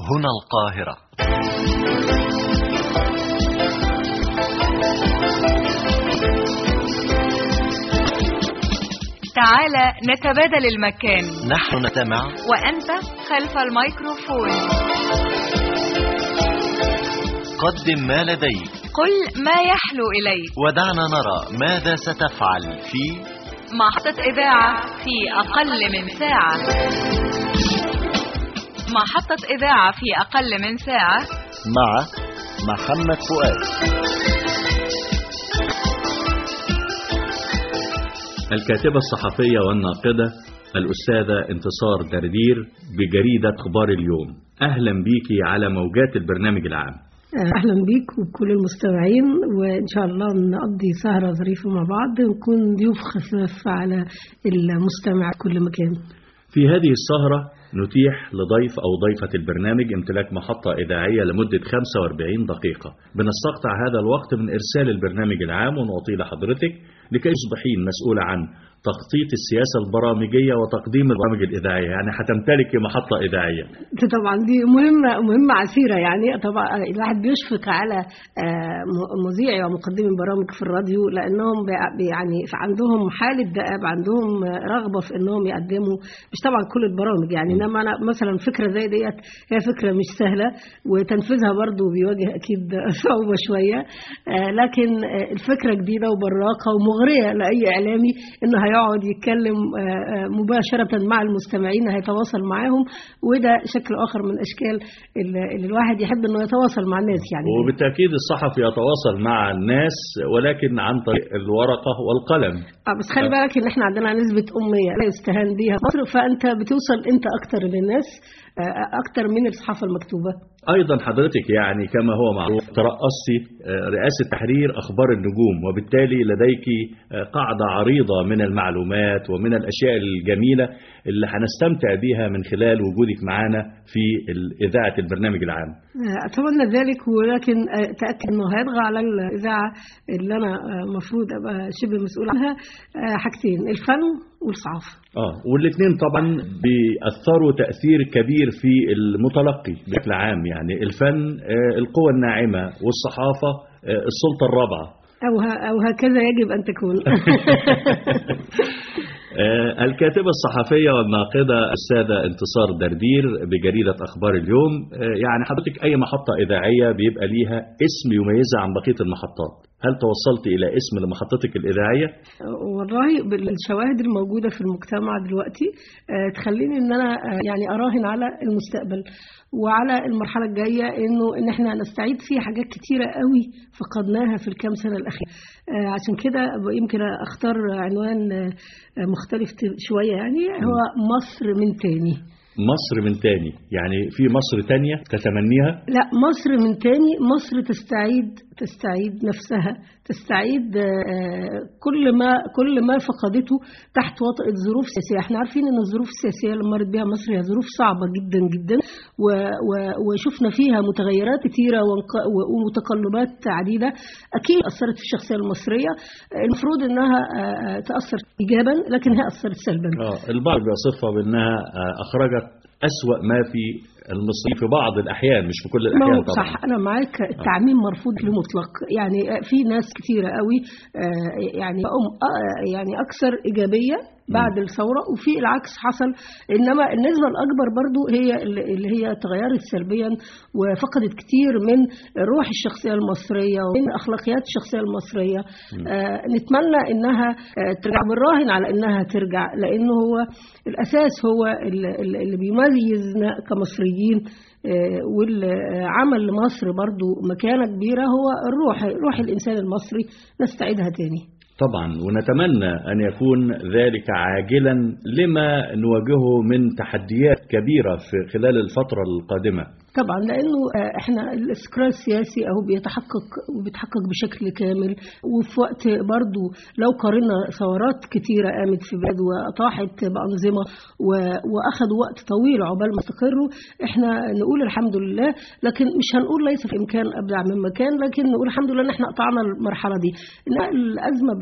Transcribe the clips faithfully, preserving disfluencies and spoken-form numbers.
هنا القاهرة. تعال نتبادل المكان، نحن نتمع وأنت خلف الميكروفون. قدم ما لديك، قل ما يحلو إليك، ودعنا نرى ماذا ستفعل في محطة إذاعة في أقل من ساعة. محطة إذاعة في أقل من ساعة مع محمد فؤاد. الكاتبة الصحفية والناقدة الأستاذة انتصار دردير بجريدة أخبار اليوم، أهلا بيكي على موجات البرنامج العام. أهلا بيك وكل المستمعين، وإن شاء الله نقضي سهرة ظريفة مع بعض ونكون ضيوف خفاف على المستمع كل مكان. في هذه السهرة نتيح لضيف أو ضيفة البرنامج امتلاك محطة إذاعية لمدة خمسة وأربعين دقيقة. بنستقطع هذا الوقت من إرسال البرنامج العام ونعطيه لحضرتك لكي تصبحين مسؤولة عن تخطيط السياسة البرامجية وتقديم البرامج الإذاعية، يعني هتمتلكي محطة إذاعية. طبعا دي مهمة مهمة عسيرة، يعني طبعا الواحد بيشفق على مذيعي ومقدمي برامج في الراديو، لأنهم يعني عندهم حالة دأب، عندهم رغبة في أنهم يقدموا مش طبعا كل البرامج، يعني إنما أنا مثلا فكرة زي ديت هي فكرة مش سهلة، وتنفيذها برضو بيواجه أكيد صعوبة شوية، لكن الفكرة جديدة وبراقة ومغرية لأي إعلامي إنه هيقعد يتكلم مباشرة مع المستمعين، هيتواصل معاهم، وده شكل آخر من أشكال اللي الواحد يحب إنه يتواصل مع الناس يعني. وبالتأكيد الصحفي يتواصل مع الناس ولكن عن طريق الورقة والقلم. آه بس خلي بالك إن إحنا عندنا نسبة أمية لا يستهان بها في مصر، فأنت بتوصل أنت أكتر للناس أكتر من الصحافة المكتوبة. أيضا حضرتك يعني كما هو معروف ترأستي رئاسة تحرير أخبار النجوم، وبالتالي لديك قاعدة عريضة من المعلومات ومن الأشياء الجميلة اللي هنستمتع بها من خلال وجودك معنا في إذاعة البرنامج العام. أتمنى ذلك، ولكن تأكد أنه هيطغى على الإذاعة اللي أنا مفروض أبقى شبه مسؤول عنها حاجتين، الفن والصحافة. آه والاثنين طبعا بيأثروا تأثير كبير في المتلقي بشكل عام، يعني الفن القوة الناعمة والصحافة السلطة الرابعة، أو, أو هكذا يجب أن تكون. الكاتبة الصحفية والناقدة السادة انتصار دردير بجريدة أخبار اليوم، يعني حضرتك أي محطة إذاعية بيبقى ليها اسم يميزها عن بقية المحطات، هل توصلت إلى اسم لمحطتك الإذاعية؟ والله بالشواهد الموجودة في المجتمع دلوقتي تخليني إن أنا يعني أراهن على المستقبل وعلى المرحلة الجاية، إنه إن إحنا نستعيد فيه حاجات كتيرة قوي فقدناها في الكام سنة الأخيرة. عشان كده يمكن أختار عنوان مختلف شوية، يعني هو مصر من تاني. مصر من تاني، يعني في مصر تانية تتمنيها؟ لا، مصر من تاني، مصر تستعيد تستعيد نفسها، تستعيد كل ما كل ما فقدته تحت وطأة ظروف سياسية. احنا عارفين ان الظروف السياسية اللي مرت بها مصر هي ظروف صعبة جدا جدا، وشفنا فيها متغيرات كثيرة ومتقلبات عديدة أكيد أثرت في الشخصية المصرية، المفروض انها تأثر إيجابا لكن هي أثرت سلبا. اه البعض بيصفها بانها أخرجت أسوأ ما في المصري في بعض الأحيان، مش في كل الأحيان طبعا. صح، أنا معاك، التعميم مرفوض لمطلق، يعني في ناس كثيرة قوي يعني يعني أكثر إيجابية بعد الثورة، وفي العكس حصل، إنما النسبة الأكبر برضو هي اللي هي تغيرت سلبيا وفقدت كتير من روح الشخصية المصرية ومن أخلاقيات الشخصية المصرية. آه نتمنى إنها آه ترجع، بالراهن على إنها ترجع، لأنه هو الأساس، هو اللي بيميزنا كمصريين، آه والعمل لمصر برضو مكانة كبيرة، هو الروح روح الإنسان المصري نستعيدها تاني طبعا، ونتمنى أن يكون ذلك عاجلا لما نواجهه من تحديات كبيرة في خلال الفترة القادمة. طبعا، لأنه احنا الاستقرار السياسي أهو بيتحقق وبيتحقق بشكل كامل، وفي وقت برضو لو قارنا ثورات كتيرة قامت في بلاد وأطاحت بأنظمة وأخذوا وقت طويل عقبال ما استقروا، احنا نقول الحمد لله، لكن مش هنقول ليس في إمكان أبدع من مكان، لكن نقول الحمد لله ان احنا قطعنا المرحلة دي. إن الأزمة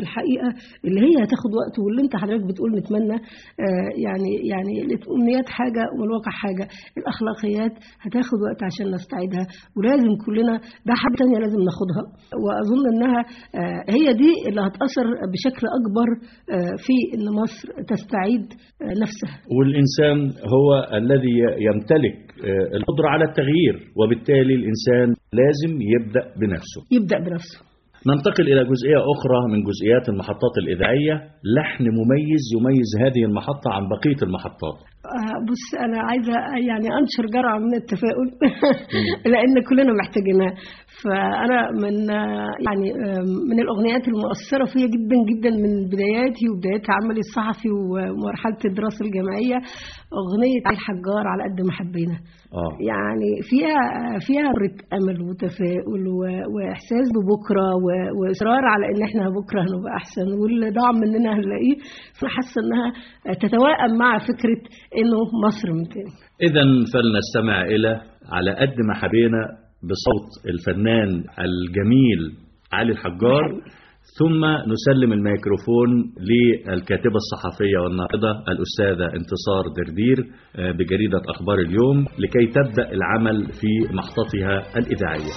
الحقيقة اللي هي هتاخد وقت، واللي انت حضرتك بتقول نتمنى آه يعني يعني الأمنيات حاجة والواقع حاجة. الأخلاقيات هتاخد وقت عشان نستعيدها، ولازم كلنا ده حاجة تانية لازم ناخدها، وأظن أنها آه هي دي اللي هتأثر بشكل أكبر آه في أن مصر تستعيد آه نفسها. والإنسان هو الذي يمتلك آه القدرة على التغيير، وبالتالي الإنسان لازم يبدأ بنفسه يبدأ بنفسه. ننتقل إلى جزئية أخرى من جزئيات المحطات الإذاعية، لحن مميز يميز هذه المحطة عن بقية المحطات. بص أنا عايزة يعني أنشر جرعة من التفاؤل لأن كلنا محتاجينها. فأنا من يعني من الأغنيات المؤثرة فيها جدا جدا من بداياتي وبدايات عملي الصحفي ومرحلة الدراسة الجامعية أغنية الحجار على قد ما حبينا. آه. يعني فيها فيها أمل وتفاؤل وإحساس ببكرة وإصرار على إن إحنا بكرة هنبقى أحسن، واللي ضاع مننا هنلاقيه. فحاسة إنها تتوائم مع فكرة إنه مصر من تاني. إذن فلنستمع إلى على قد ما حبينا بصوت الفنان الجميل علي الحجار، ثم نسلم الميكروفون للكاتبة الصحفية والناقدة الأستاذة انتصار دردير بجريدة أخبار اليوم لكي تبدأ العمل في محطتها الإذاعية.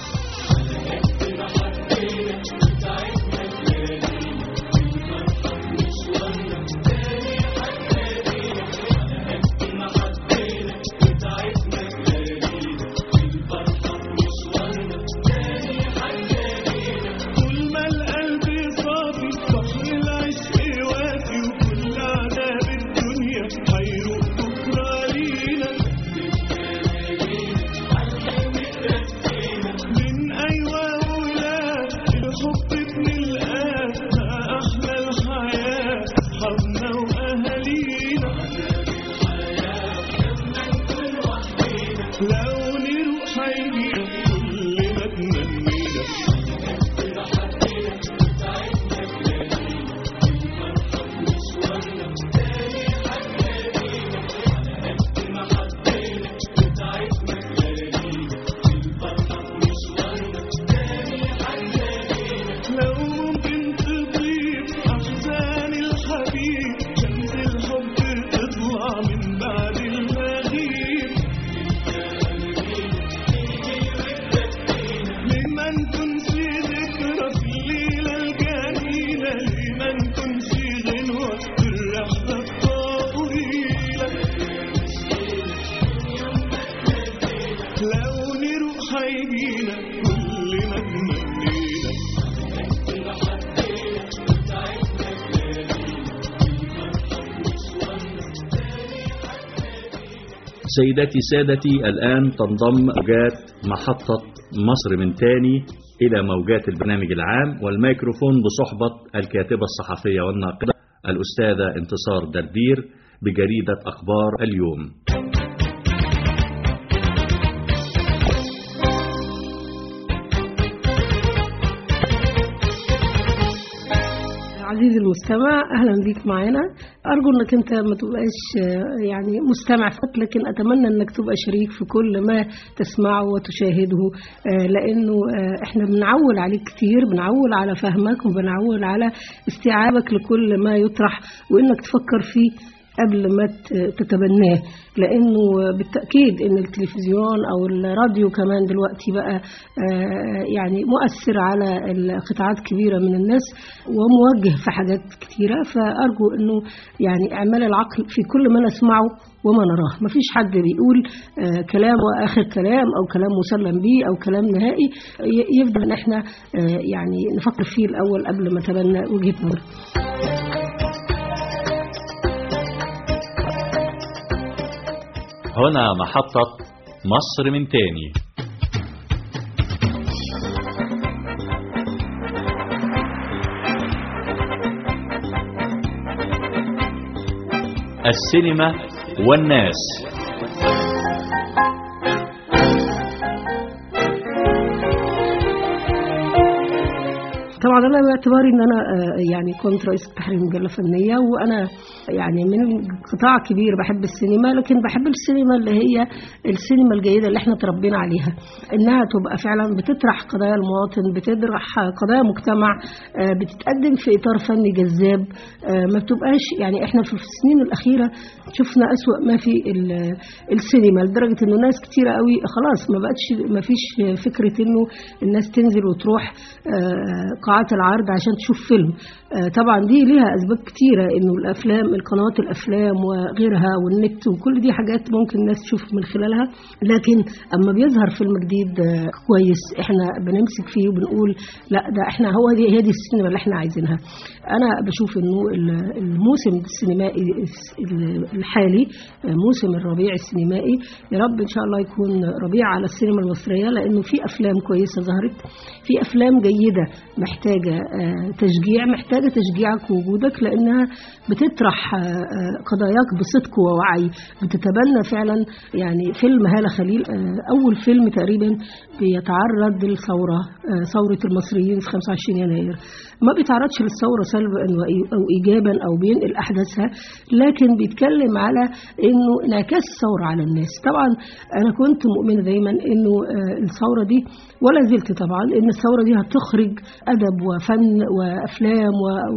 سيداتي سادتي، الآن تنضم موجات محطة مصر من تاني إلى موجات البرنامج العام، والميكروفون بصحبة الكاتبة الصحفية والناقدة الأستاذة انتصار دردير بجريدة أخبار اليوم. عزيزي المستمع، أهلا بيك معنا. أرجو أنك أنت ما تبقاش يعني مستمع فقط، لكن أتمنى أنك تبقى شريك في كل ما تسمعه وتشاهده، لأنه إحنا بنعول عليك كتير، بنعول على فهمك وبنعول على استيعابك لكل ما يطرح، وإنك تفكر فيه قبل ما تتبناه، لأنه بالتأكيد أن التلفزيون أو الراديو كمان دلوقتي بقى يعني مؤثر على قطاعات كبيرة من الناس وموجه في حاجات كتيرة. فأرجو أنه يعني إعمال العقل في كل ما نسمعه وما نراه. ما فيش حد بيقول كلام وآخر كلام أو كلام مسلم به أو كلام نهائي، يفضل أن احنا يعني نفكر فيه الأول قبل ما تبنى وجهة نظر. هنا محطة مصر من تاني. السينما والناس. طبعا أنا باعتباري أن أنا يعني كنت رئيس تحرير مجلة فنية، وأنا يعني من قطاع كبير بحب السينما، لكن بحب السينما اللي هي السينما الجيدة اللي احنا تربينا عليها، إنها تبقى فعلا بتطرح قضايا المواطن، بتطرح قضايا مجتمع، بتتقدم في إطار فني جذاب، ما بتبقاش يعني احنا في السنين الأخيرة شفنا أسوأ ما في السينما، لدرجة إنه ناس كتيرة قوي خلاص ما بقتش ما فيش فكرة إنه الناس تنزل وتروح قاعات العرض عشان تشوف فيلم. طبعا دي ليها أسباب كتيرة، إنه الأفلام القنوات الأفلام وغيرها والنت وكل دي حاجات ممكن الناس تشوف من خلالها، لكن أما بيظهر فيلم جديد كويس احنا بنمسك فيه وبنقول لا ده احنا هو دي هي دي السينما اللي احنا عايزينها. أنا بشوف إنه الموسم السينمائي الحالي موسم الربيع السينمائي، يا رب إن شاء الله يكون ربيع على السينما المصرية، لأنه في أفلام كويسة ظهرت، في أفلام جيدة محتاجة تشجيع، محتاجة تشجيعك ووجودك، لأنها بتطرح قضاياك بصدق ووعي، بتتبنى فعلا. يعني فيلم هالة خليل أول فيلم تقريبا بيتعرض للثورة، ثورة المصريين في خمسة وعشرين يناير، ما بيتعرضش للثورة سلبا أو إيجابا أو بينقل أحداثها، لكن بيتكلم على إنه انعكاس الثورة على الناس. طبعا أنا كنت مؤمنة دايما إنه الثورة دي ولا زلت طبعا إن الثورة دي هتخرج أدب وفن وأفلام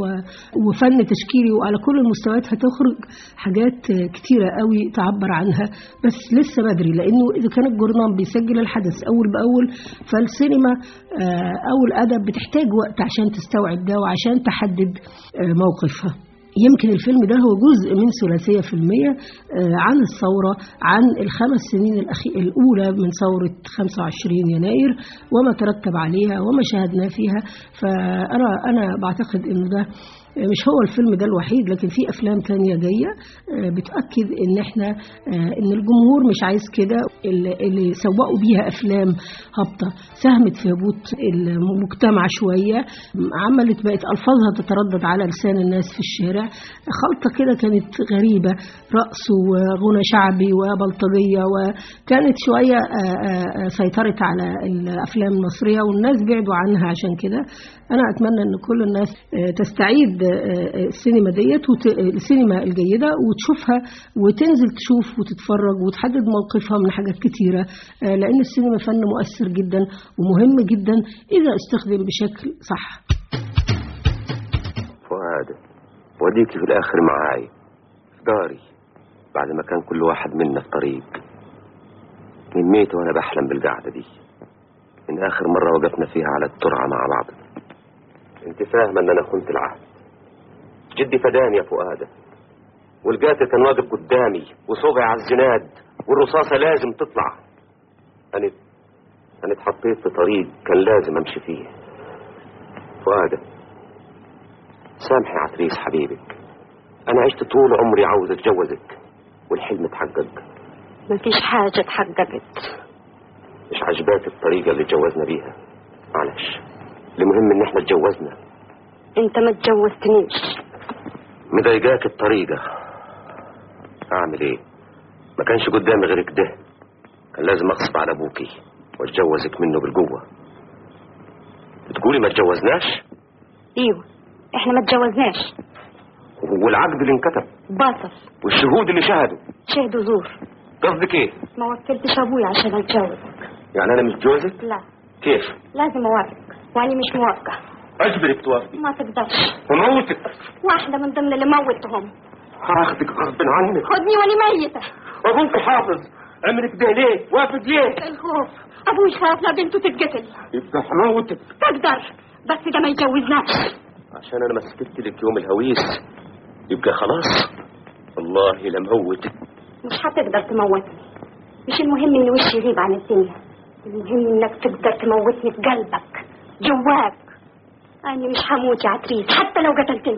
وفن تشكيلي، وعلى كل المستويات هتخرج حاجات كتيرة قوي تعبر عنها، بس لسه بدري، لأنه إذا كان الجورنال بيسجل الحدث أول بأول، فالسينما أو الأدب بتحتاج وقت عشان تستوعب ده وعشان تحدد موقفها. يمكن الفيلم ده هو جزء من ثلاثية فيلمية عن الثورة، عن الخمس سنين الأولى من ثورة خمسة وعشرين يناير وما ترتب عليها وما شاهدنا فيها. فأنا أنا بعتقد إنه ده مش هو الفيلم ده الوحيد، لكن في أفلام تانية جاية بتأكد إن إحنا إن الجمهور مش عايز كده، اللي سوقوا بيها أفلام هابطة ساهمت في هبوط المجتمع شوية، عملت بقت ألفاظها تتردد على لسان الناس في الشارع، خلطة كده كانت غريبة، رقص وغنى شعبي وبلطجية، وكانت شوية سيطرت على الأفلام المصرية والناس بعدوا عنها. عشان كده أنا أتمنى أن كل الناس تستعيد السينما ديت السينما الجيدة وتشوفها وتنزل تشوف وتتفرج وتحدد موقفها من حاجات كتيرة، لأن السينما فن مؤثر جدا ومهم جدا إذا استخدم بشكل صح. فؤاد وديكي في الآخر معاي في داري بعد ما كان كل واحد منا في طريق، من ميت وأنا بحلم بالقعدة دي من آخر مرة وقفنا فيها على الترعة مع بعض. انت فاهمة ان انا خنت العهد، جدي فداني يا فؤادة، والقاتل كان واقف قدامي وصوبعي على الزناد والرصاصة لازم تطلع. انا انا اتحطيت في طريق كان لازم امشي فيه. فؤادة سامحي عتريس حبيبك، انا عشت طول عمري عاوز اتجوزك والحلم اتحقق. مفيش حاجة اتحققت. مش عجباك الطريقة اللي اتجوزنا بيها؟ معلش، المهم ان احنا اتجوزنا. انت ما اتجوزتنيش. مضايقاك الطريقة، اعمل ايه؟ ما كانش قدامي غير كده، كان لازم اغصب على ابوكي واتجوزك منه بالقوة. بتقولي ما اتجوزناش؟ ايوه احنا ما اتجوزناش. والعقد اللي انكتب باطل، والشهود اللي شهدوا شهدوا زور. قصدك ايه؟ ما وكلتش ابوي عشان اتجوزك. يعني انا مش جوزك؟ لا. كيف؟ لازم اوافق وانا مش موافقة. اجبرك توافقي. ما تقدرش. وموتك. واحدة من ضمن اللي موتهم. هاخدك غصب عنك. خدني وانا ميتة. ابوك حافظ، عمرك ده ليه؟ وافق ليه؟ الخوف، ابوي خاف لا بنته تتقتل. يبقى هموتك. تقدر بس ده ما يجوزناش. عشان انا مسكت لك يوم الهويس يبقى خلاص. والله لموتك. مش هتقدر تموتني، مش المهم ان وشي يغيب عن الدنيا، المهم انك تقدر تموتني في قلبك جواك. انا مش هموت يا عتريس حتى لو قتلتني.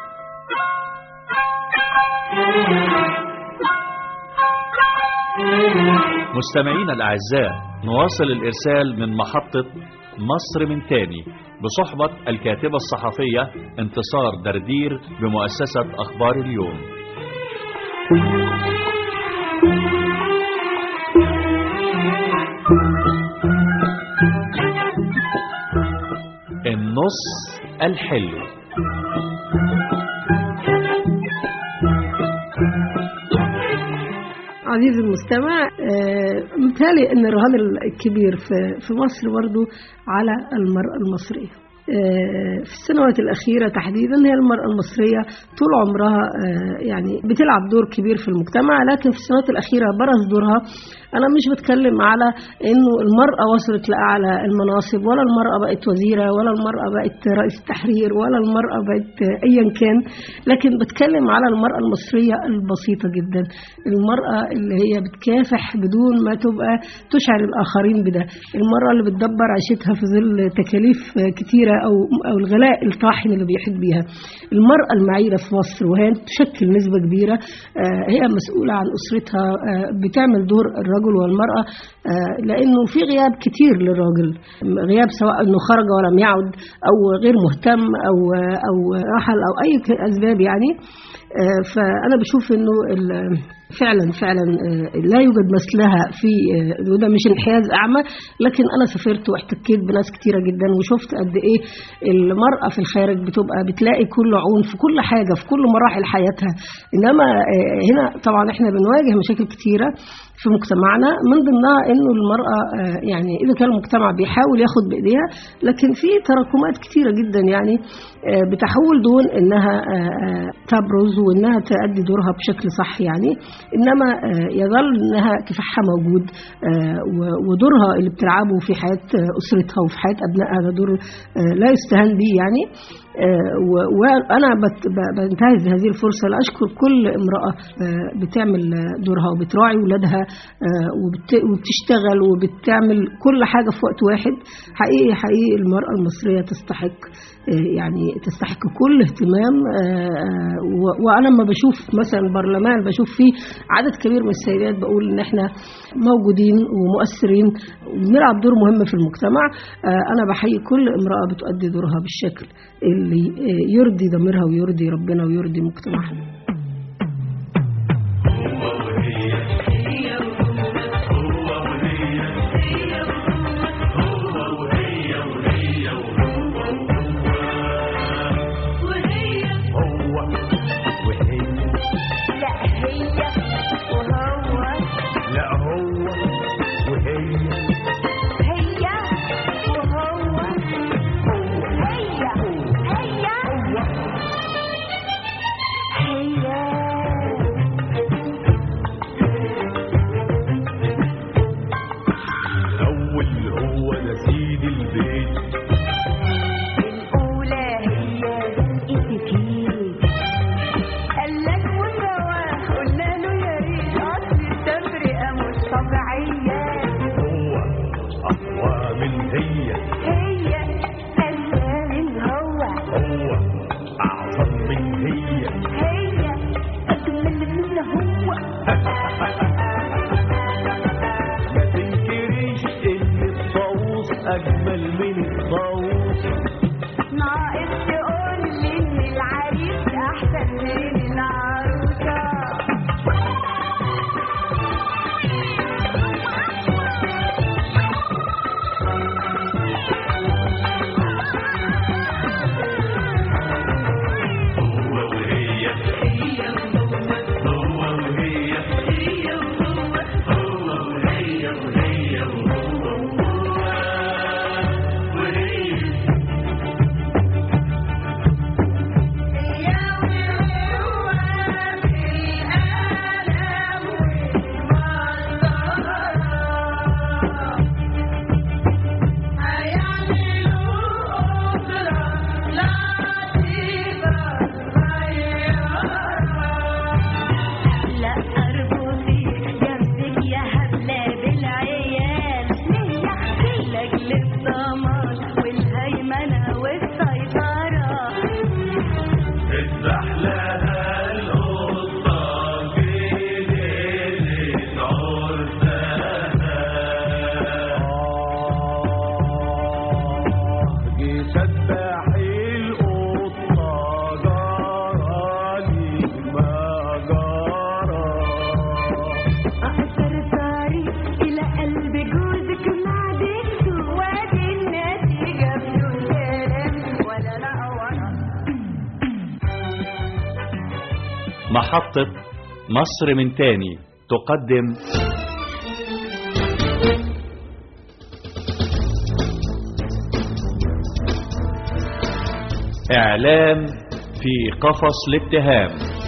مستمعينا الأعزاء، نواصل الإرسال من محطة مصر من تاني بصحبة الكاتبة الصحفية انتصار دردير بمؤسسة أخبار اليوم. النص الحلو. عزيزي المستمع، مثالي ان الرهان الكبير في مصر برضو على المرأة المصرية. في السنوات الأخيرة تحديدا هي المرأة المصرية طول عمرها يعني بتلعب دور كبير في المجتمع، لكن في السنوات الأخيرة برز دورها. أنا مش بتكلم على إنه المرأة وصلت لأعلى المناصب، ولا المرأة بقت وزيرة، ولا المرأة بقت رئيس تحرير، ولا المرأة بقت أيا كان، لكن بتكلم على المرأة المصرية البسيطة جدا، المرأة اللي هي بتكافح بدون ما تبقى تشعر الآخرين بده، المرأة اللي بتدبر عيشتها في ظل تكاليف كتيرة أو أو الغلاء الطاحن اللي بيحيط بيها. المرأة المعيلة في مصر وهي تشكل نسبة كبيرة، هي مسؤولة عن أسرتها، بتعمل دور الرجل والمرأة، لأنه في غياب كتير للراجل، غياب سواء أنه خرج ولم يعد أو غير مهتم أو أو رحل أو أي أسباب يعني. فأنا بشوف أنه فعلا فعلا لا يوجد مثلها في، وده مش انحياز أعمى، لكن أنا سافرت واحتكيت بناس كتيرة جدا وشفت قد إيه المرأة في الخارج بتبقى بتلاقي كل عون في كل حاجة في كل مراحل حياتها. إنما هنا طبعا إحنا بنواجه مشاكل كتيرة في مجتمعنا، من ضمنها إنه المرأة يعني إذا كان المجتمع بيحاول ياخد بإيديها، لكن في تراكمات كتيرة جدا يعني بتحول دون إنها تبرز وإنها تأدي دورها بشكل صح يعني، إنما يظل إنها كفاحها موجود، ودورها اللي بتلعبه في حياة أسرتها وفي حياة أبنائها ده دور لا يستهان به يعني. وأنا بنتهز هذه الفرصة لأشكر كل امرأة بتعمل دورها وبتراعي ولادها وبتشتغل وبتعمل كل حاجة في وقت واحد. حقيقي حقيقي المرأة المصرية تستحق يعني تستحق كل اهتمام. وأنا لما بشوف مثلا البرلمان بشوف فيه عدد كبير من السيدات، بقول إن احنا موجودين ومؤثرين وبنلعب دور مهم في المجتمع. أنا بحيي كل امرأة بتؤدي دورها بالشكل اللي يرضي ضميرها ويرضي ربنا ويرضي مجتمعها. محطة مصر من تاني تقدم إعلام في قفص الاتهام.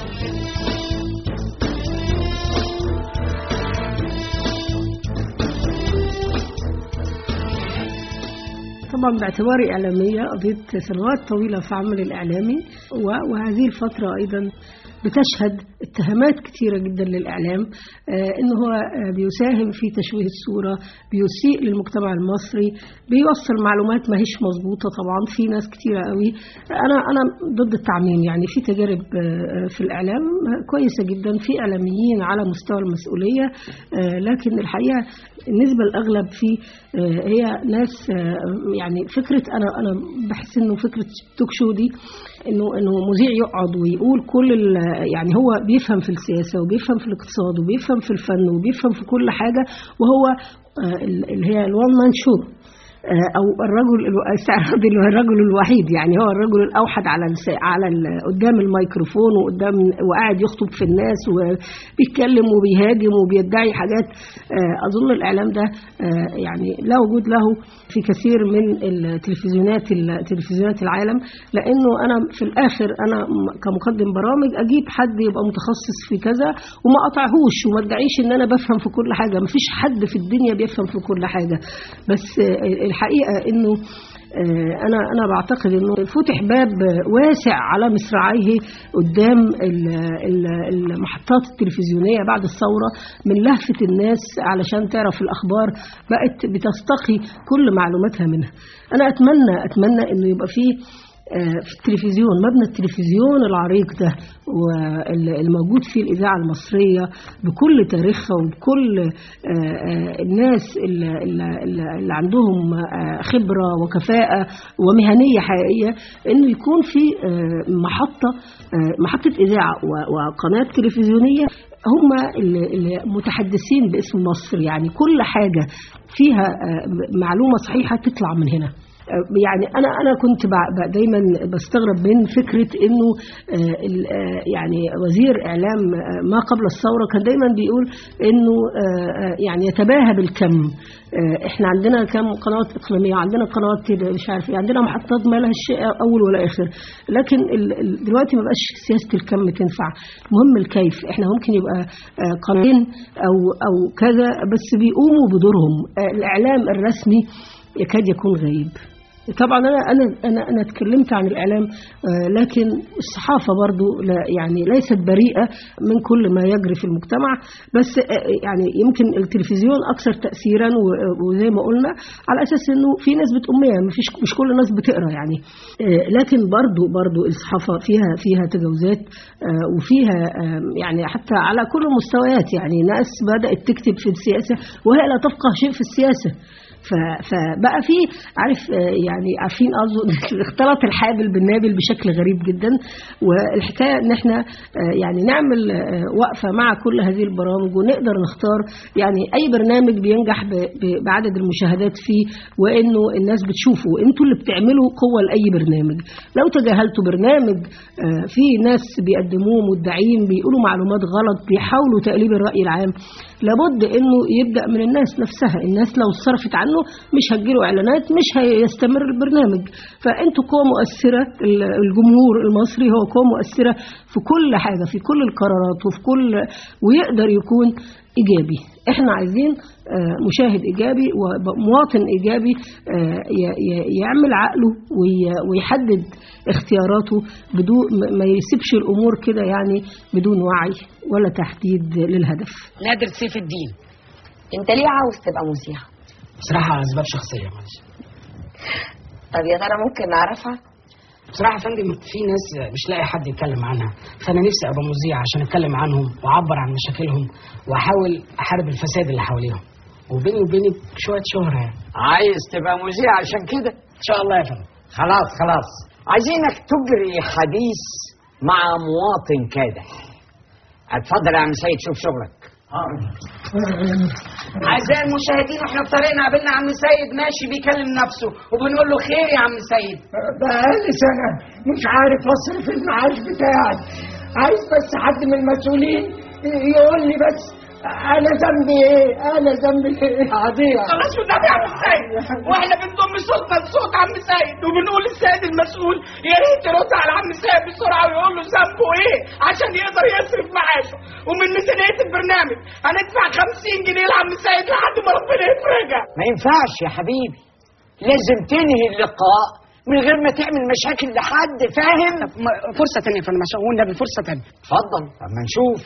طبعا باعتباري إعلامية قضيت سنوات طويلة في عمل الإعلامي، وهذه الفترة أيضا بتشهد اتهامات كثيرة جدا للإعلام آه إنه هو آه بيساهم في تشويه الصورة، بيسيء للمجتمع المصري، بيوصل معلومات ما هيش مظبوطة. طبعا في ناس كثيرة قوي، أنا أنا ضد التعميم، يعني في تجارب آه في الإعلام كويسة جدا، في إعلاميين على مستوى المسؤولية، آه لكن الحقيقة النسبة الأغلب في آه هي ناس آه يعني فكرة أنا أنا بحس إنه فكرة توك شو دي إنه إنه مذيع يقعد ويقول كل يعني هو بيفهم في السياسة وبيفهم في الاقتصاد وبيفهم في الفن وبيفهم في كل حاجة، وهو اللي هي الوان مان شو او الرجل استعراض اللي هو الرجل الوحيد، يعني هو الرجل الاوحد على على قدام الميكروفون وقدام وقاعد يخطب في الناس وبيتكلم وبيهاجم وبيدعي حاجات. اظن الاعلام ده يعني لا وجود له في كثير من التلفزيونات تلفزيونات العالم، لانه انا في الاخر انا كمقدم برامج اجيب حد يبقى متخصص في كذا وما قطعهوش وما ادعيش ان انا بفهم في كل حاجه. مفيش حد في الدنيا بيفهم في كل حاجه، بس الحقيقة إنه أنا أنا بعتقد إنه فتح باب واسع على مصراعيه قدام المحطات التلفزيونية بعد الثورة من لهفة الناس علشان تعرف الأخبار، بقت بتستقي كل معلوماتها منها. أنا أتمنى أتمنى إنه يبقى فيه في التلفزيون، مبنى التلفزيون العريق ده والموجود فيه الإذاعة المصرية بكل تاريخها وبكل الناس اللي عندهم خبرة وكفاءة ومهنية حقيقية، إنه يكون في محطة محطة إذاعة وقناة تلفزيونية هم المتحدثين باسم مصر، يعني كل حاجة فيها معلومة صحيحة تطلع من هنا. يعني أنا أنا كنت دايما بستغرب من فكرة إنه يعني وزير إعلام ما قبل الثورة كان دايما بيقول إنه يعني يتباهى بالكم. إحنا عندنا كم قنوات إقليمية، عندنا قنوات مش عارف، عندنا محطات ما لهاش أول ولا آخر، لكن دلوقتي ما بقاش سياسة الكم تنفع، مهم الكيف. إحنا ممكن يبقى قناتين أو أو كذا بس بيقوموا بدورهم. الإعلام الرسمي يكاد يكون غريب. طبعا انا انا انا انا اتكلمت عن الاعلام، لكن الصحافه برضو لا يعني ليست بريئه من كل ما يجري في المجتمع، بس يعني يمكن التلفزيون اكثر تاثيرا وزي ما قلنا على اساس انه في ناس بتأمية، مفيش مش كل الناس بتقرا يعني، لكن برضو برضو الصحافه فيها فيها تجاوزات وفيها يعني حتى على كل المستويات. يعني ناس بدأت تكتب في السياسه وهي لا تفقه شيء في السياسه، فبقى في عارف يعني عارفين أظن اختلط الحابل بالنابل بشكل غريب جدا. والحكاية ان احنا يعني نعمل وقفة مع كل هذه البرامج ونقدر نختار يعني اي برنامج بينجح بعدد المشاهدات فيه وانه الناس بتشوفه، انتوا اللي بتعملوا قوة لأي برنامج. لو تجاهلتوا برنامج في ناس بيقدموه مدعين بيقولوا معلومات غلط بيحاولوا تقليب الرأي العام، لابد انه يبدأ من الناس نفسها. الناس لو صرفت عنه مش هتجيله اعلانات، مش هيستمر البرنامج. فانتوا قوة مؤثرة، الجمهور المصري هو قوة مؤثرة في كل حاجة، في كل القرارات وفي كل، ويقدر يكون ايجابي. احنا عايزين مشاهد ايجابي ومواطن ايجابي يعمل عقله ويحدد اختياراته بدون ما يسيبش الامور كده يعني بدون وعي ولا تحديد للهدف. نادر سيف الدين، انت ليه عاوز تبقى مذيع؟ بصراحة اسباب شخصية معلش. طب يا ترى ممكن نعرفها؟ بصراحة يا فندم في ناس مش لاقي حد يتكلم عنها، فأنا نفسي أبقى مذيع عشان أتكلم عنهم وأعبر عن مشاكلهم وأحاول أحارب الفساد اللي حواليهم، وبيني وبينك شوية شهرة يعني. عايز تبقى مذيع عشان كده؟ إن شاء الله يا فندم. خلاص خلاص، عايزينك تجري حديث مع مواطن كادح. اتفضل يا عم سيد شوف شغلك. أعزائي المشاهدين، احنا في طريقنا قابلنا عم سيد ماشي بيكلم نفسه وبنقول له خير يا عم سيد. بقالي سنة مش عارف أصرف المعاش بتاعي، عايز بس حد من المسؤولين يقول لي بس انا ذنبي ايه؟ انا ذنبي ايه؟ عظيم. خلاص والنبي يا عم سيد، واحنا بنضم صوتنا لصوت عم سيد وبنقول السيد المسؤول يا ريت يرد على عم سيد بسرعه ويقول له ذنبه ايه عشان يقدر يصرف معاشه، ومن ميزانيه البرنامج هندفع خمسين جنيه لعم سيد لحد ما ربنا يفرجها. ما ينفعش يا حبيبي، لازم تنهي اللقاء من غير ما تعمل مشاكل لحد، فاهم؟ فرصه ثانيه يا فندم، والنبي فرصه ثانيه. اتفضل اما نشوف.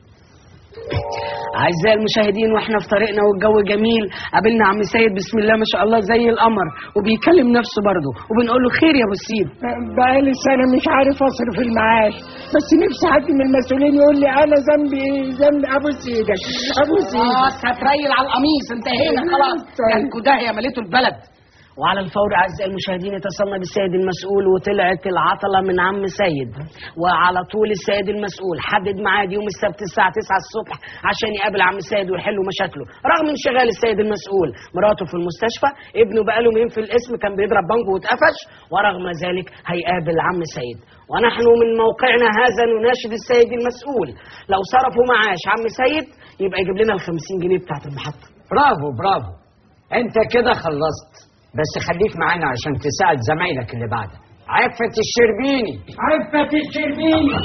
أعزائي المشاهدين، واحنا في طريقنا والجو جميل قابلنا عم سيد بسم الله ما شاء الله زي القمر وبيكلم نفسه برضه، وبنقول له خير يا ابو السيد. بقالي سنه مش عارف اصرف المعاش، بس نفسي حد من المسؤولين يقول لي انا ذنبي ايه؟ ذنبي ابو سيدك ابو سيدك. خلاص هتريل على القميص، انتهينا خلاص، كانكوا داهيه مليتوا البلد. وعلى الفور أعزائي المشاهدين اتصلنا بالسيد المسؤول وطلعت العطلة من عم سيد، وعلى طول السيد المسؤول حدد ميعاد يوم السبت الساعة تسعة الصبح عشان يقابل عم سيد ويحلوا مشاكله، رغم انشغال السيد المسؤول، مراته في المستشفى، ابنه بقاله يومين في القسم كان بيضرب بنجو واتقفش، ورغم ذلك هيقابل عم سيد. ونحن من موقعنا هذا نناشد السيد المسؤول لو صرفوا معاش عم سيد يبقى يجيب لنا الخمسين جنيه بتاعت المحطة. برافو برافو، انت كده خلصت، بس خليك معانا عشان تساعد زمايلك اللي بعدك. عفة الشربيني. عفة الشربيني.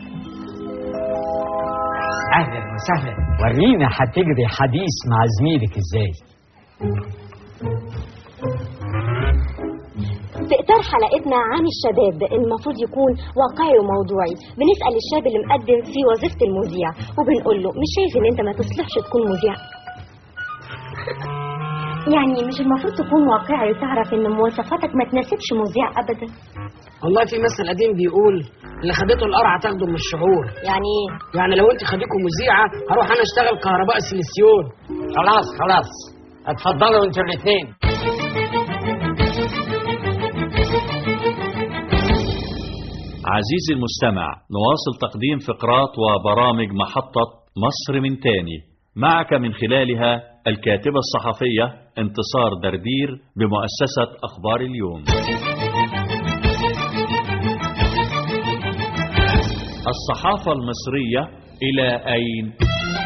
اهلا وسهلا، ورينا هتجري حديث مع زميلك ازاي. في إطار حلقتنا عن الشباب المفروض يكون واقعي وموضوعي، بنسأل الشاب اللي مقدم في وظيفة المذيع وبنقول له مش شايف ان انت ما تصلحش تكون مذيع؟ يعني مش المفروض تكون واقعي وتعرف ان مواصفاتك ما تناسبش مذيع ابدا؟ والله في مثل قديم بيقول اللي خدته القرعه تاخده من الشعور. يعني ايه؟ يعني لو انت خديكم مذيعه هروح انا اشتغل كهرباء سيليسيون. خلاص خلاص اتفضلوا انتوا الاثنين. عزيزي المستمع، نواصل تقديم فقرات وبرامج محطة مصر من تاني، معك من خلالها الكاتبة الصحفية انتصار دردير بمؤسسة أخبار اليوم. الصحافة المصرية إلى أين؟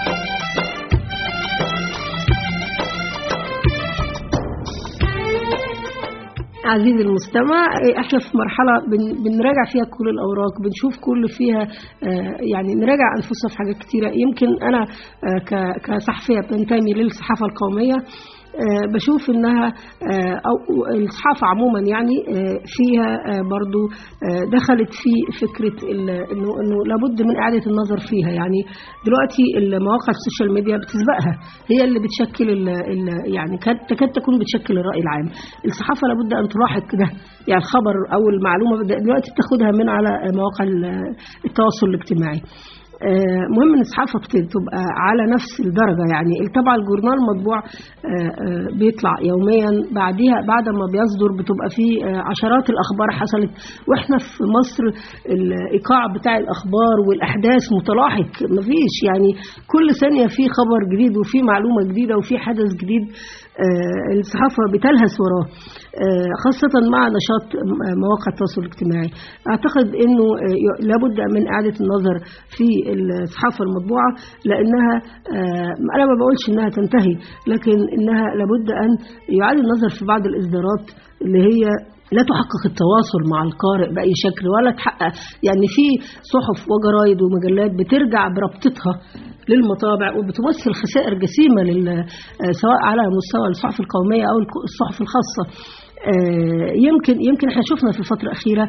عزيزي المستمع، احنا في مرحلة بن بنراجع فيها كل الأوراق، بنشوف كل فيها يعني نراجع أنفسنا في حاجات كتيرة. يمكن أنا كصحفية بنتمي للصحافة القومية بشوف انها او الصحافه عموما يعني فيها برضو دخلت في فكره انه انه لابد من اعاده النظر فيها. يعني دلوقتي المواقع السوشيال ميديا بتسبقها، هي اللي بتشكل ال ال يعني تكاد تكون بتشكل الراي العام. الصحافه لابد ان تلاحق ده، يعني الخبر او المعلومه دلوقتي بتاخدها من على مواقع التواصل الاجتماعي. مهم ان الصحافه تبقى على نفس الدرجه. يعني طبعا الجورنال مطبوع بيطلع يوميا، بعديها بعد ما بيصدر بتبقى فيه عشرات الاخبار حصلت، واحنا في مصر الايقاع بتاع الاخبار والاحداث متلاحق، مفيش يعني كل ثانيه في خبر جديد وفي معلومه جديده وفي حدث جديد الصحافه بتلهث وراه، خاصه مع نشاط مواقع التواصل الاجتماعي. اعتقد انه لابد من اعاده النظر في الصحافه المطبوعه، لانها انا ما بقولش انها تنتهي، لكن انها لابد ان يعاد النظر في بعض الاصدارات اللي هي لا تحقق التواصل مع القارئ بأي شكل، ولا تحقق يعني في صحف وجرايد ومجلات بترجع بربطتها للمطابع وبتمثل خسائر جسيمة سواء على مستوى الصحف القومية أو الصحف الخاصة. يمكن يمكن احنا شفنا في الفترة الأخيرة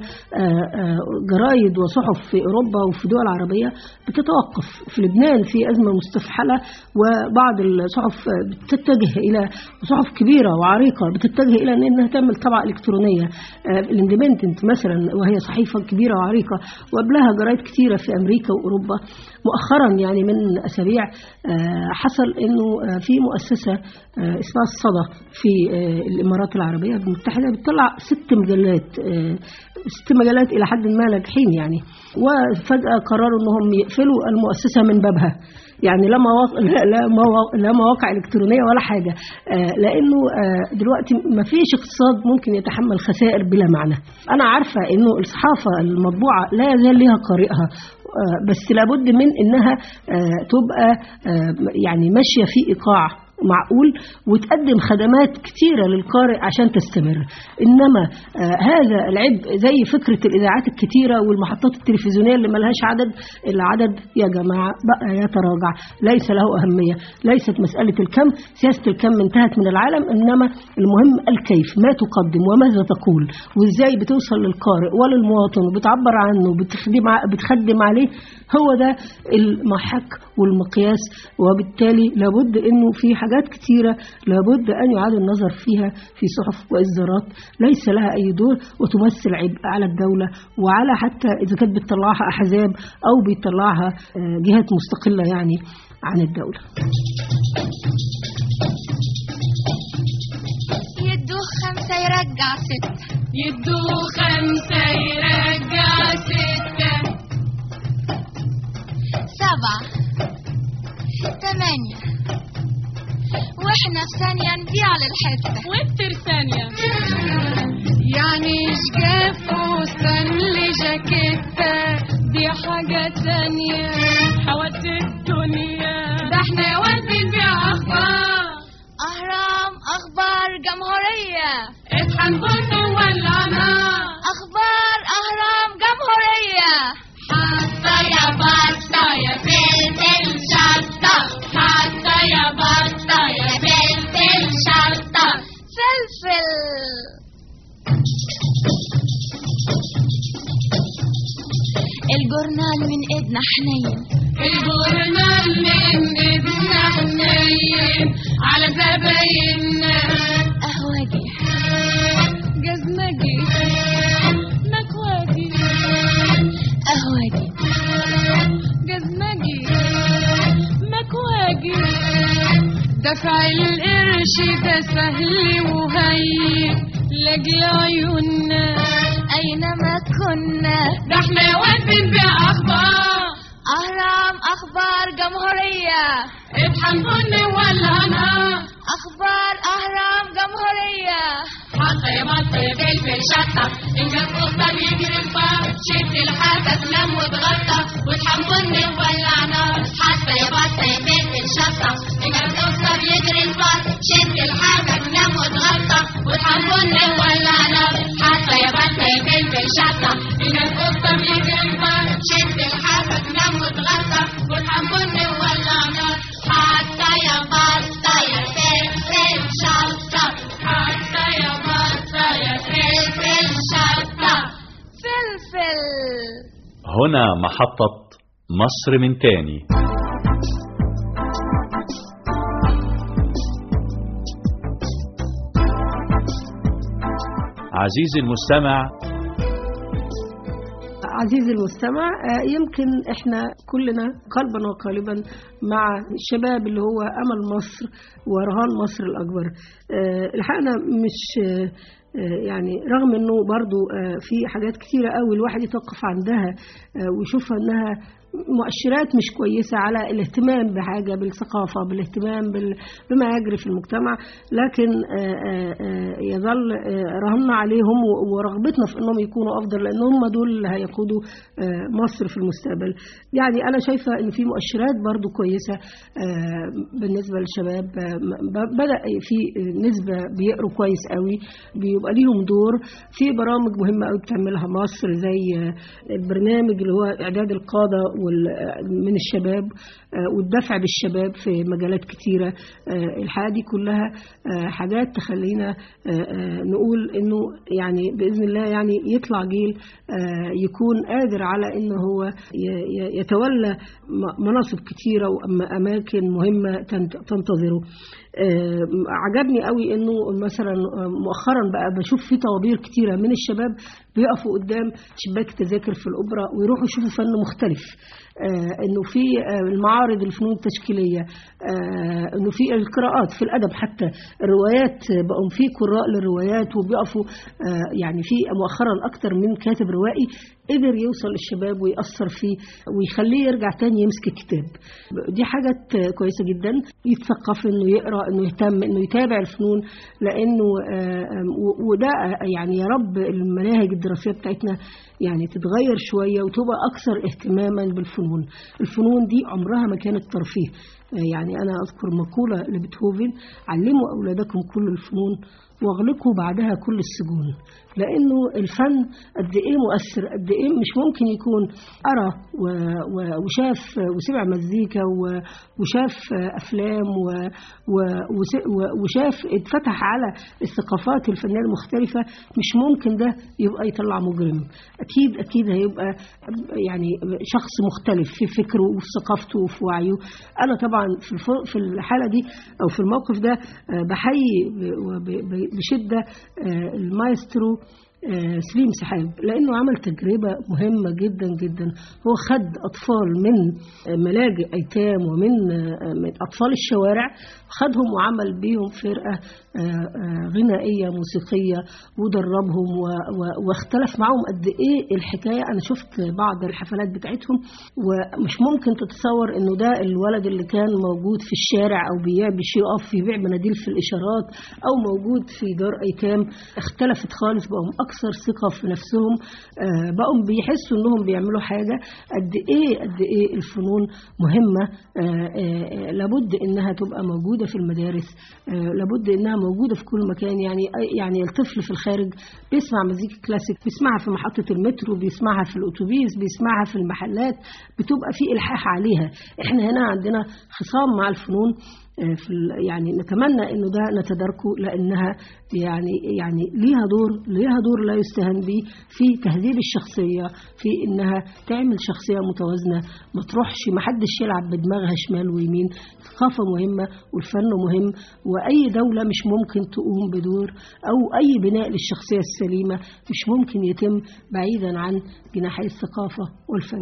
جرايد وصحف في أوروبا وفي دول عربية بتتوقف. في لبنان في أزمة مستفحلة، وبعض الصحف بتتجه إلى صحف كبيرة وعريقة بتتجه إلى أنها تعمل طبعة إلكترونية. الاندبندنت مثلا، وهي صحيفة كبيرة وعريقة، وقبلها جرايد كتيرة في أمريكا وأوروبا. مؤخرا يعني من أسابيع حصل أنه في مؤسسة اسمها الصدى في الإمارات العربية المتحدة بتطلع ست مجلات ست مجلات إلى حد ما ناجحين يعني، وفجأة قرروا أنهم يقفلوا المؤسسة من بابها. يعني لا مواقع لا مواقع لا مواقع الكترونيه ولا حاجه، لانه دلوقتي ما فيش اقتصاد ممكن يتحمل خسائر بلا معنى. انا عارفه انه الصحافه المطبوعه لا يزال لها قارئها بس لابد من إنها تبقى يعني ماشية في إيقاع معقول وتقدم خدمات كتيرة للقارئ عشان تستمر. إنما آه هذا العبء زي فكرة الإذاعات الكتيرة والمحطات التلفزيونية اللي ملهاش عدد، العدد يا جماعة بقى يتراجع، ليس له أهمية، ليست مسألة الكم، سياسة الكم انتهت من العالم، إنما المهم الكيف، ما تقدم وماذا تقول وإزاي بتوصل للقارئ وللمواطن وبتعبر عنه وبتخدم بتخدم عليه. هو ده المحك والمقياس. وبالتالي لابد إنه في حاجات كتيرة لابد أن يعاد النظر فيها في صحف وإصدارات ليس لها أي دور وتمثل عبء على الدولة وعلى حتى إذا كانت بتطلعها أحزاب أو بيطلعها جهات مستقلة يعني عن الدولة. يدو خمسة يرجع ستة، يدو خمسة يرجع ستة، سبعة ثمانية، واحنا في ثانية نبيع للحتة وانتر ثانية يعني شجاف فستان لجاكيتة دي حاجة تانية حوادث الدنيا ده احنا يا ولد بنبيع اخبار اهرام اخبار جمهورية اطحن بص ولعنا اخبار اهرام جمهورية حتى يا بطة يا فلفل شطة حتى يا بطة يا فلفل شطة فلفل الجورنال من ايدنا حنين الجورنال من ايدنا حنين على زبايننا قهوجي جزمجي مكواجي قهوجي جزمجي مكواجي دفع القرش ده سهل وهين لاجل عيوننا اينما كنا ده احنا يا واد بنبيع اخبار اهرام اخبار جمهورية اطحن بني ولا انا اخبار اهرام جمهورية حتى يا بطة يا فلفل شطة ان جت قطة يجري الفار شد الحاجة تنام وتغطى واطحن بني ولا نار حتى يا بطة يا فلفل شطة ان جت قطة يجري الفار شد الحاجة تنام وتغطى واطحن بني ولا نار حتى يا بطة يا فلفل شطة ان جت قطة يجري الفار شد الحاجة تنام وتغطى واطحن بني ولا نار حتى يا بطة يا فلفل شطة حتى يا بطة يا فلفل شطة فلفل. هنا محطة مصر من تاني. عزيزي المستمع عزيزي المستمع يمكن احنا كلنا قلبا وقالبا مع الشباب اللي هو امل مصر ورهان مصر الاكبر. الحقنا مش يعني رغم انه برضو في حاجات كثيرة قوي الواحد يتوقف عندها ويشوفها انها مؤشرات مش كويسة على الاهتمام بحاجة بالثقافة بالاهتمام بما يجري في المجتمع، لكن يظل رهنا عليهم ورغبتنا في انهم يكونوا افضل لان هم دول اللي هيقودوا مصر في المستقبل. يعني انا شايفة ان في مؤشرات برضو كويسة بالنسبة للشباب، بدأ في نسبة بيقروا كويس قوي، بيبقى ليهم دور في برامج مهمة قوي بتعملها مصر زي البرنامج اللي هو اعداد القادة من الشباب والدفع بالشباب في مجالات كتيرة. الحقيقة دي كلها حاجات تخلينا نقول انه يعني بإذن الله يعني يطلع جيل يكون قادر على انه هو يتولى مناصب كتيرة وأماكن مهمة تنتظره. عجبني قوي انه مثلا مؤخرا بقى بشوف في طوابير كتيرة من الشباب بيقفوا قدام شباك تذاكر في الأوبرا ويروحوا يشوفوا فن مختلف، انه في المعارض الفنون التشكيلية، انه في القراءات في الأدب، حتى الروايات بقوا في قراء للروايات وبيقفوا يعني في مؤخرا أكتر من كاتب روائي قدر يوصل للشباب ويأثر فيه ويخليه يرجع تاني يمسك الكتاب. دي حاجات كويسة جدا. يتثقف، انه يقرأ، انه يهتم، انه يتابع الفنون، لانه وده يعني يا رب المناهج الدراسية بتاعتنا يعني تتغير شوية وتبقى أكثر اهتماما بالفنون. الفنون دي عمرها ما كانت ترفيه. يعني أنا أذكر مقولة لبيتهوفن: علموا أولادكم كل الفنون واغلقوا بعدها كل السجون. لأنه الفن قد إيه مؤثر، قد إيه مش ممكن يكون أرى وشاف وسمع مزيكا وشاف أفلام وشاف اتفتح على الثقافات الفنية المختلفة، مش ممكن ده يبقى يطلع مجرم. أكيد أكيد هيبقى يعني شخص مختلف في فكره وفي ثقافته وفي وعيه. أنا طبعا في الحالة دي أو في الموقف ده بحيي بشدة المايسترو سليم سحاب، لأنه عمل تجربة مهمة جدا جدا. هو خد أطفال من ملاجئ أيتام ومن أطفال الشوارع، خدهم وعمل بيهم فرقة غنائية موسيقية ودربهم واختلف معهم قد إيه الحكاية. أنا شفت بعض الحفلات بتاعتهم ومش ممكن تتصور إنه ده الولد اللي كان موجود في الشارع أو بيقف يبيع مناديل في الإشارات أو موجود في دار أيتام. اختلفت خالص، بقوا أكثر ثقة في نفسهم، بقوا بيحسوا إنهم بيعملوا حاجة. قد إيه قد إيه الفنون مهمة، لابد إنها تبقى موجودة في المدارس، لابد إنها موجودة في كل مكان. يعني يعني الطفل في الخارج بيسمع مزيكا كلاسيك، بيسمعها في محطة المترو، بيسمعها في الأتوبيس، بيسمعها في المحلات، بتبقى في إلحاح عليها. إحنا هنا عندنا خصام مع الفنون، في يعني نتمنى إنه ده نتداركه، لأنها يعني يعني ليها دور ليها دور لا يستهان به في تهذيب الشخصية، في إنها تعمل شخصية متوازنة، ما تروحش ما حدش يلعب بدماغها شمال ويمين. الثقافة مهمة والفن مهم، وأي دولة مش ممكن تقوم بدور أو أي بناء للشخصية السليمة مش ممكن يتم بعيدا عن جناحي الثقافة والفن.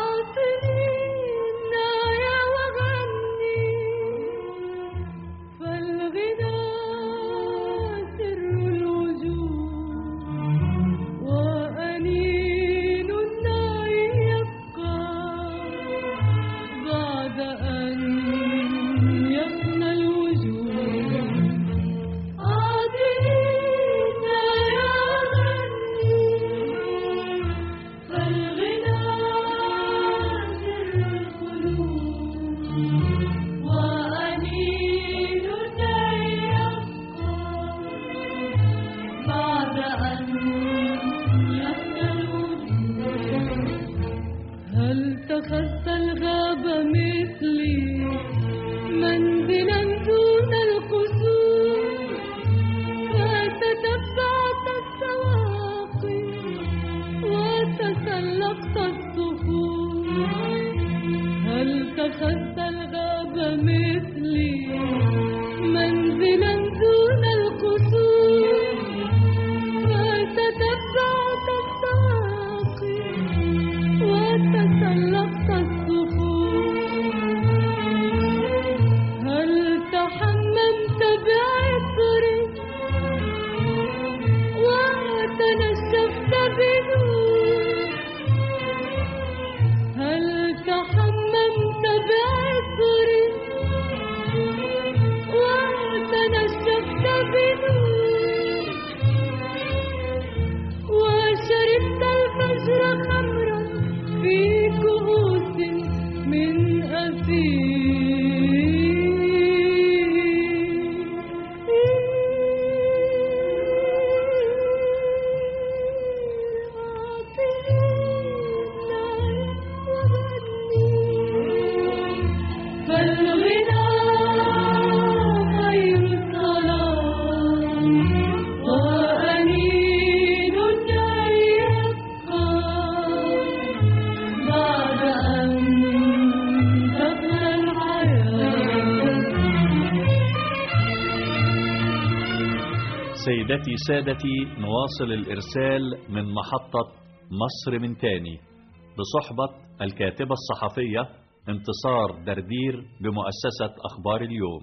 سيدتي سادتي، نواصل الإرسال من محطة مصر من تاني بصحبة الكاتبة الصحفية انتصار دردير بمؤسسة أخبار اليوم.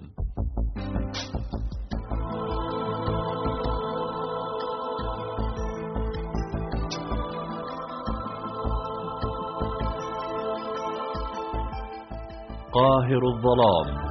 قاهر الظلام.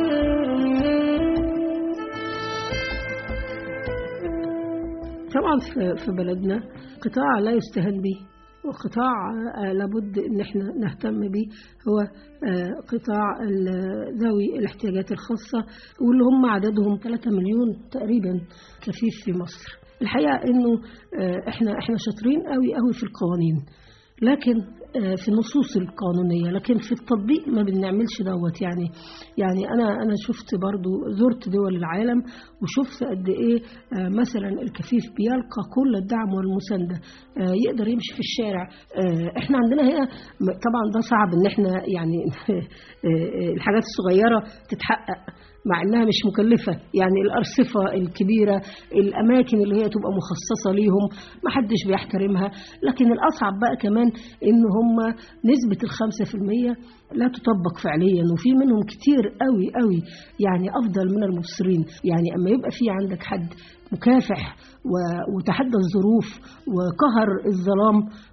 طبعا في بلدنا قطاع لا يستهان به، وقطاع لابد ان احنا نهتم به، هو قطاع ذوي الاحتياجات الخاصة، واللي هم عددهم ثلاثة مليون تقريبا كفيف في مصر. الحقيقة انه احنا احنا شاطرين قوي قوي في القوانين، لكن في النصوص القانونية، لكن في التطبيق ما بنعملش دوت. يعني يعني أنا أنا شفت برضو، زرت دول العالم وشفت قد إيه مثلا الكفيف بيلقى كل الدعم والمساندة، يقدر يمشي في الشارع. إحنا عندنا هنا طبعا ده صعب إن إحنا يعني الحاجات الصغيرة تتحقق مع إنها مش مكلفة، يعني الأرصفة الكبيرة، الأماكن اللي هي تبقى مخصصة ليهم ما حدش بيحترمها. لكن الأصعب بقى كمان إن هم نسبة الخمسة في المية لا تطبق فعليا، وفي منهم كتير قوي قوي يعني أفضل من المبصرين. يعني أما يبقى في عندك حد مكافح وتحدى الظروف وقهر الظلام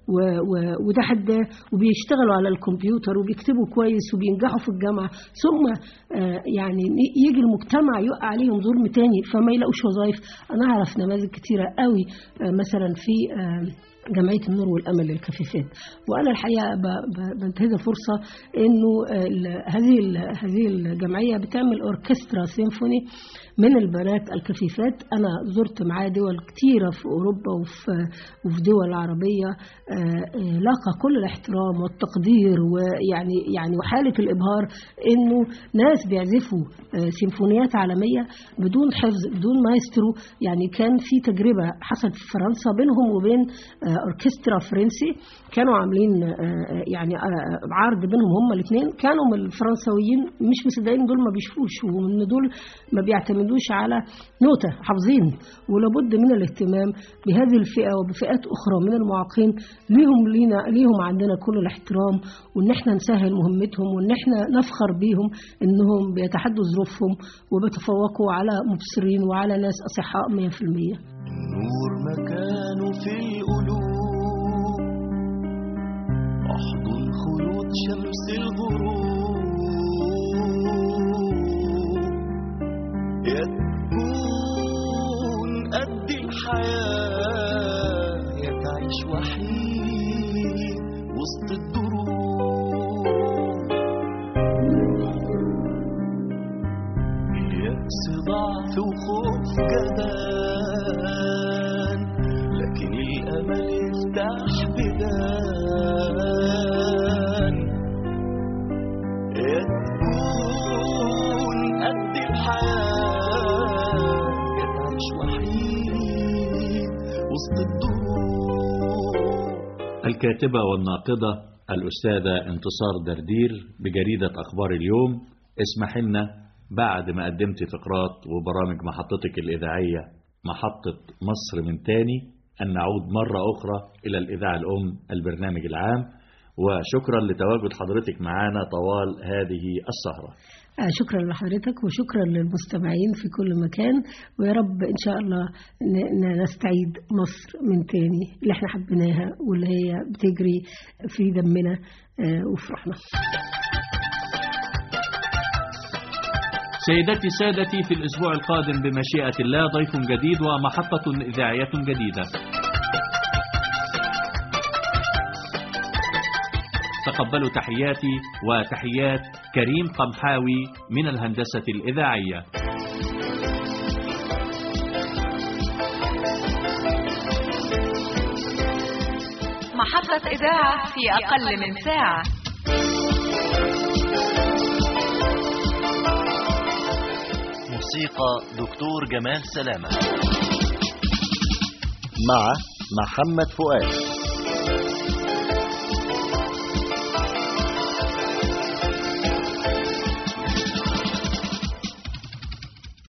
وتحدى، وبيشتغلوا على الكمبيوتر وبيكتبوا كويس وبينجحوا في الجامعة، ثم يعني يجي المجتمع يقع عليهم ظلم تاني فما يلاقوش وظائف. أنا أعرف نماذج كتيرة قوي مثلا في جمعية النور والأمل للكفيفات، وأنا الحقيقة بنتهز الفرصة إنه هذه هذه الجمعية بتعمل أوركسترا سيمفوني من البنات الكفيفات. أنا زرت معاه دول كتيرة في أوروبا وفي وفي دول عربية، لاقى كل الاحترام والتقدير، ويعني يعني وحالة الإبهار إنه ناس بيعزفوا سيمفونيات عالمية بدون حفظ بدون مايسترو. يعني كان في تجربة حصلت في فرنسا بينهم وبين أوركسترا فرنسي، كانوا عاملين يعني عرض بينهم هم الاثنين، كانوا الفرنسويين مش مصدقين دول ما بيشوفوش، وإن دول ما بيعتمدوش على نوتة، حافظين. ولابد من الاهتمام بهذه الفئة وبفئات أخرى من المعاقين، ليهم لينا ليهم عندنا كل الاحترام، وإن احنا نسهل مهمتهم، وإن احنا نفخر بيهم إنهم بيتحدوا ظروفهم وبيتفوقوا على مبصرين وعلى ناس أصحاء مية في المية. النور مكانه في القلوب، أحضن خيوط شمس الغروب، يا تكون قد الحياة يا تعيش وحيد وسط الدروب. اليأس ضعف وخوف جبان، لكن الأمل يفتح بدان. يا تكون قد الحياة يا تعيش وحيد وسط الدروب. الكاتبة والناقدة الأستاذة انتصار دردير بجريدة أخبار اليوم، اسمح لنا بعد ما قدمت فقرات وبرامج محطتك الإذاعية محطة مصر من تاني أن نعود مرة أخرى إلى الإذاعة الأم البرنامج العام، وشكرا لتواجد حضرتك معنا طوال هذه السهرة. شكرا لحضرتك وشكرا للمستمعين في كل مكان، ويا رب إن شاء الله نستعيد مصر من تاني اللي احنا حبيناها واللي هي بتجري في دمنا وفي روحنا. سيداتي سادتي، في الأسبوع القادم بمشيئة الله ضيف جديد ومحطة إذاعية جديدة. تقبلوا تحياتي وتحيات كريم قمحاوي من الهندسة الإذاعية. محطة إذاعة في أقل من ساعة. موسيقى دكتور جمال سلامة مع محمد فؤاد.